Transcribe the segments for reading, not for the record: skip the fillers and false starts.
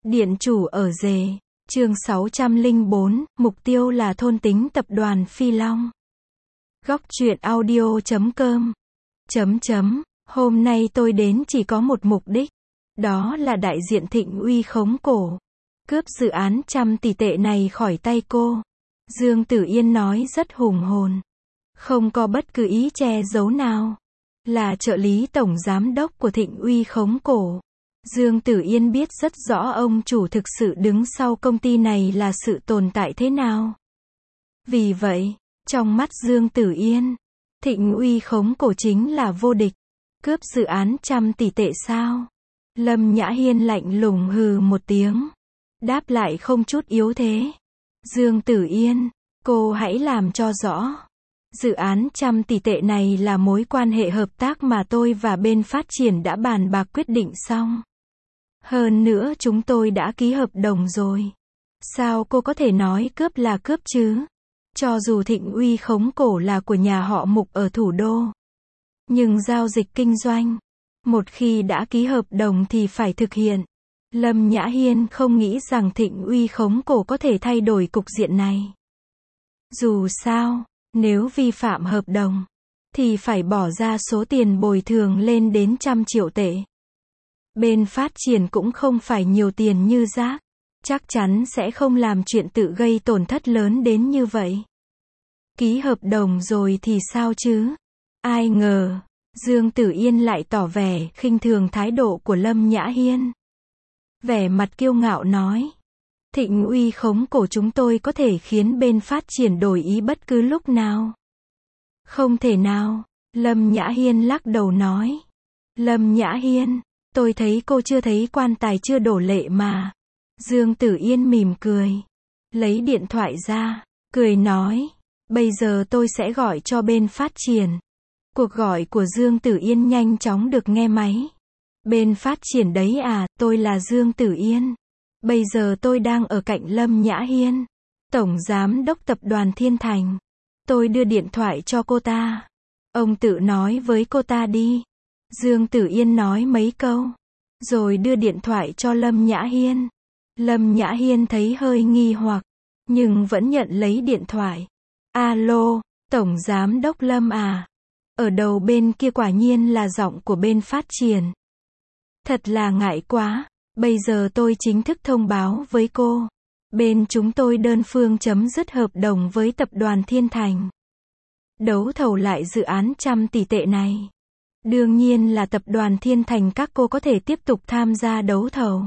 Điện chủ ở rể. Chương 604, mục tiêu là thôn tính tập đoàn Phi Long. Góc truyện audio.com. Hôm nay tôi đến chỉ có một mục đích. Đó là đại diện Thịnh Uy khống cổ. Cướp dự án trăm tỷ tệ này khỏi tay cô. Dương Tử Yên nói rất hùng hồn. Không có bất cứ ý che giấu nào. Là trợ lý tổng giám đốc của Thịnh Uy khống cổ. Dương Tử Yên biết rất rõ ông chủ thực sự đứng sau công ty này là sự tồn tại thế nào. Vì vậy, trong mắt Dương Tử Yên, Thịnh Uy khống cổ chính là vô địch. Cướp dự án trăm tỷ tệ sao? Lâm Nhã Hiên lạnh lùng hừ một tiếng. Đáp lại không chút yếu thế. Dương Tử Yên, cô hãy làm cho rõ. Dự án trăm tỷ tệ này là mối quan hệ hợp tác mà tôi và bên phát triển đã bàn bạc quyết định xong. Hơn nữa chúng tôi đã ký hợp đồng rồi. Sao cô có thể nói cướp là cướp chứ? Cho dù Thịnh Uy khống cổ là của nhà họ Mục ở thủ đô. Nhưng giao dịch kinh doanh, một khi đã ký hợp đồng thì phải thực hiện. Lâm Nhã Hiên không nghĩ rằng Thịnh Uy khống cổ có thể thay đổi cục diện này. Dù sao, nếu vi phạm hợp đồng, thì phải bỏ ra số tiền bồi thường lên đến 100 triệu tệ. Bên phát triển cũng không phải nhiều tiền như rác. Chắc chắn sẽ không làm chuyện tự gây tổn thất lớn đến như vậy. Ký hợp đồng rồi thì sao chứ? Ai ngờ, Dương Tử Yên lại tỏ vẻ khinh thường thái độ của Lâm Nhã Hiên. Vẻ mặt kiêu ngạo nói. Thịnh Uy khống cổ chúng tôi có thể khiến bên phát triển đổi ý bất cứ lúc nào. Không thể nào, Lâm Nhã Hiên lắc đầu nói. Lâm Nhã Hiên, tôi thấy cô chưa thấy quan tài chưa đổ lệ mà. Dương Tử Yên mỉm cười. Lấy điện thoại ra, cười nói. Bây giờ tôi sẽ gọi cho bên phát triển. Cuộc gọi của Dương Tử Yên nhanh chóng được nghe máy. Bên phát triển đấy à, tôi là Dương Tử Yên. Bây giờ tôi đang ở cạnh Lâm Nhã Hiên, tổng giám đốc tập đoàn Thiên Thành. Tôi đưa điện thoại cho cô ta. Ông tự nói với cô ta đi. Dương Tử Yên nói mấy câu, rồi đưa điện thoại cho Lâm Nhã Hiên. Lâm Nhã Hiên thấy hơi nghi hoặc, nhưng vẫn nhận lấy điện thoại. Alo, tổng giám đốc Lâm à? Ở đầu bên kia quả nhiên là giọng của bên phát triển. Thật là ngại quá, bây giờ tôi chính thức thông báo với cô. Bên chúng tôi đơn phương chấm dứt hợp đồng với tập đoàn Thiên Thành. Đấu thầu lại dự án 100 tỷ tệ này. Đương nhiên là tập đoàn Thiên Thành các cô có thể tiếp tục tham gia đấu thầu.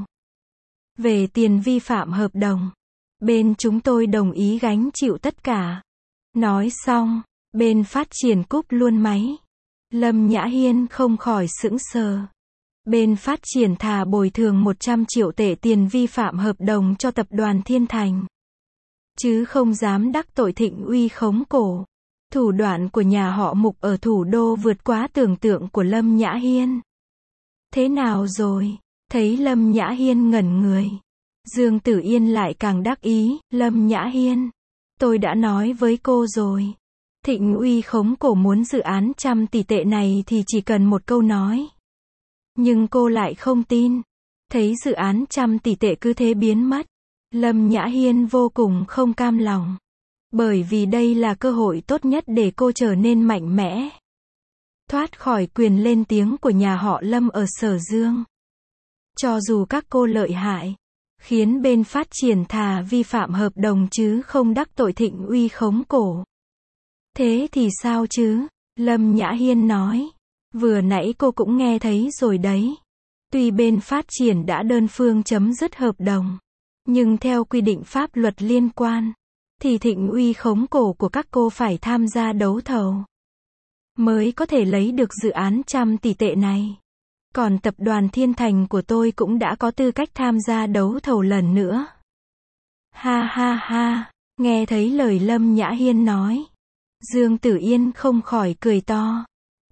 Về tiền vi phạm hợp đồng, bên chúng tôi đồng ý gánh chịu tất cả. Nói xong, bên phát triển cúp luôn máy. Lâm Nhã Hiên không khỏi sững sờ. Bên phát triển thà bồi thường 100 triệu tệ tiền vi phạm hợp đồng cho tập đoàn Thiên Thành. Chứ không dám đắc tội Thịnh Uy khống cổ. Thủ đoạn của nhà họ Mục ở thủ đô vượt quá tưởng tượng của Lâm Nhã Hiên. Thế nào rồi? Thấy Lâm Nhã Hiên ngẩn người. Dương Tử Yên lại càng đắc ý. Lâm Nhã Hiên, tôi đã nói với cô rồi. Thịnh Uy khống cổ muốn dự án 100 tỷ tệ này thì chỉ cần một câu nói. Nhưng cô lại không tin. Thấy dự án 100 tỷ tệ cứ thế biến mất. Lâm Nhã Hiên vô cùng không cam lòng. Bởi vì đây là cơ hội tốt nhất để cô trở nên mạnh mẽ. Thoát khỏi quyền lên tiếng của nhà họ Lâm ở Sở Dương. Cho dù các cô lợi hại, khiến bên phát triển thà vi phạm hợp đồng chứ không đắc tội Thịnh Uy khống cổ. Thế thì sao chứ? Lâm Nhã Hiên nói. Vừa nãy cô cũng nghe thấy rồi đấy. Tuy bên phát triển đã đơn phương chấm dứt hợp đồng, nhưng theo quy định pháp luật liên quan, thì Thịnh Uy khống cổ của các cô phải tham gia đấu thầu, mới có thể lấy được dự án 100 tỷ tệ này. Còn tập đoàn Thiên Thành của tôi cũng đã có tư cách tham gia đấu thầu lần nữa. Ha ha ha, nghe thấy lời Lâm Nhã Hiên nói. Dương Tử Yên không khỏi cười to.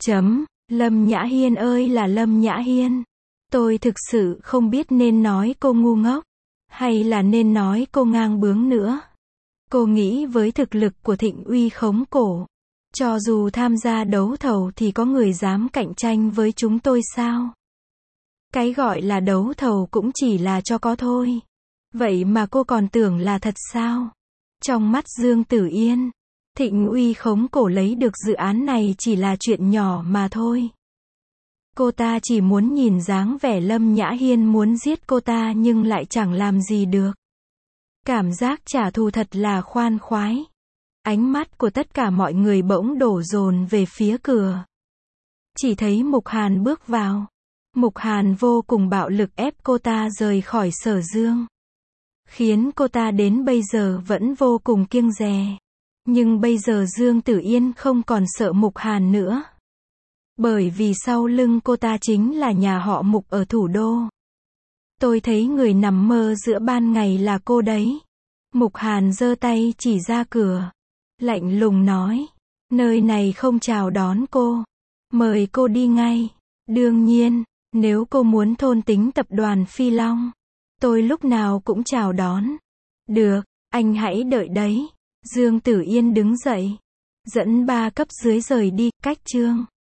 Lâm Nhã Hiên ơi là Lâm Nhã Hiên. Tôi thực sự không biết nên nói cô ngu ngốc, hay là nên nói cô ngang bướng nữa. Cô nghĩ với thực lực của Thịnh Uy khống cổ, cho dù tham gia đấu thầu thì có người dám cạnh tranh với chúng tôi sao? Cái gọi là đấu thầu cũng chỉ là cho có thôi. Vậy mà cô còn tưởng là thật sao? Trong mắt Dương Tử Yên, Thịnh Uy khống cổ lấy được dự án này chỉ là chuyện nhỏ mà thôi. Cô ta chỉ muốn nhìn dáng vẻ Lâm Nhã Hiên muốn giết cô ta nhưng lại chẳng làm gì được. Cảm giác trả thù thật là khoan khoái. Ánh mắt của tất cả mọi người bỗng đổ dồn về phía cửa. Chỉ thấy Mục Hàn bước vào. Mục Hàn vô cùng bạo lực ép cô ta rời khỏi Sở Dương. Khiến cô ta đến bây giờ vẫn vô cùng kiêng dè. Nhưng bây giờ Dương Tử Yên không còn sợ Mục Hàn nữa. Bởi vì sau lưng cô ta chính là nhà họ Mục ở thủ đô. Tôi thấy người nằm mơ giữa ban ngày là cô đấy. Mục Hàn giơ tay chỉ ra cửa. Lạnh lùng nói. Nơi này không chào đón cô. Mời cô đi ngay. Đương nhiên, nếu cô muốn thôn tính tập đoàn Phi Long, tôi lúc nào cũng chào đón. Được, anh hãy đợi đấy. Dương Tử Yên đứng dậy. Dẫn 3 cấp dưới rời đi, cách chương.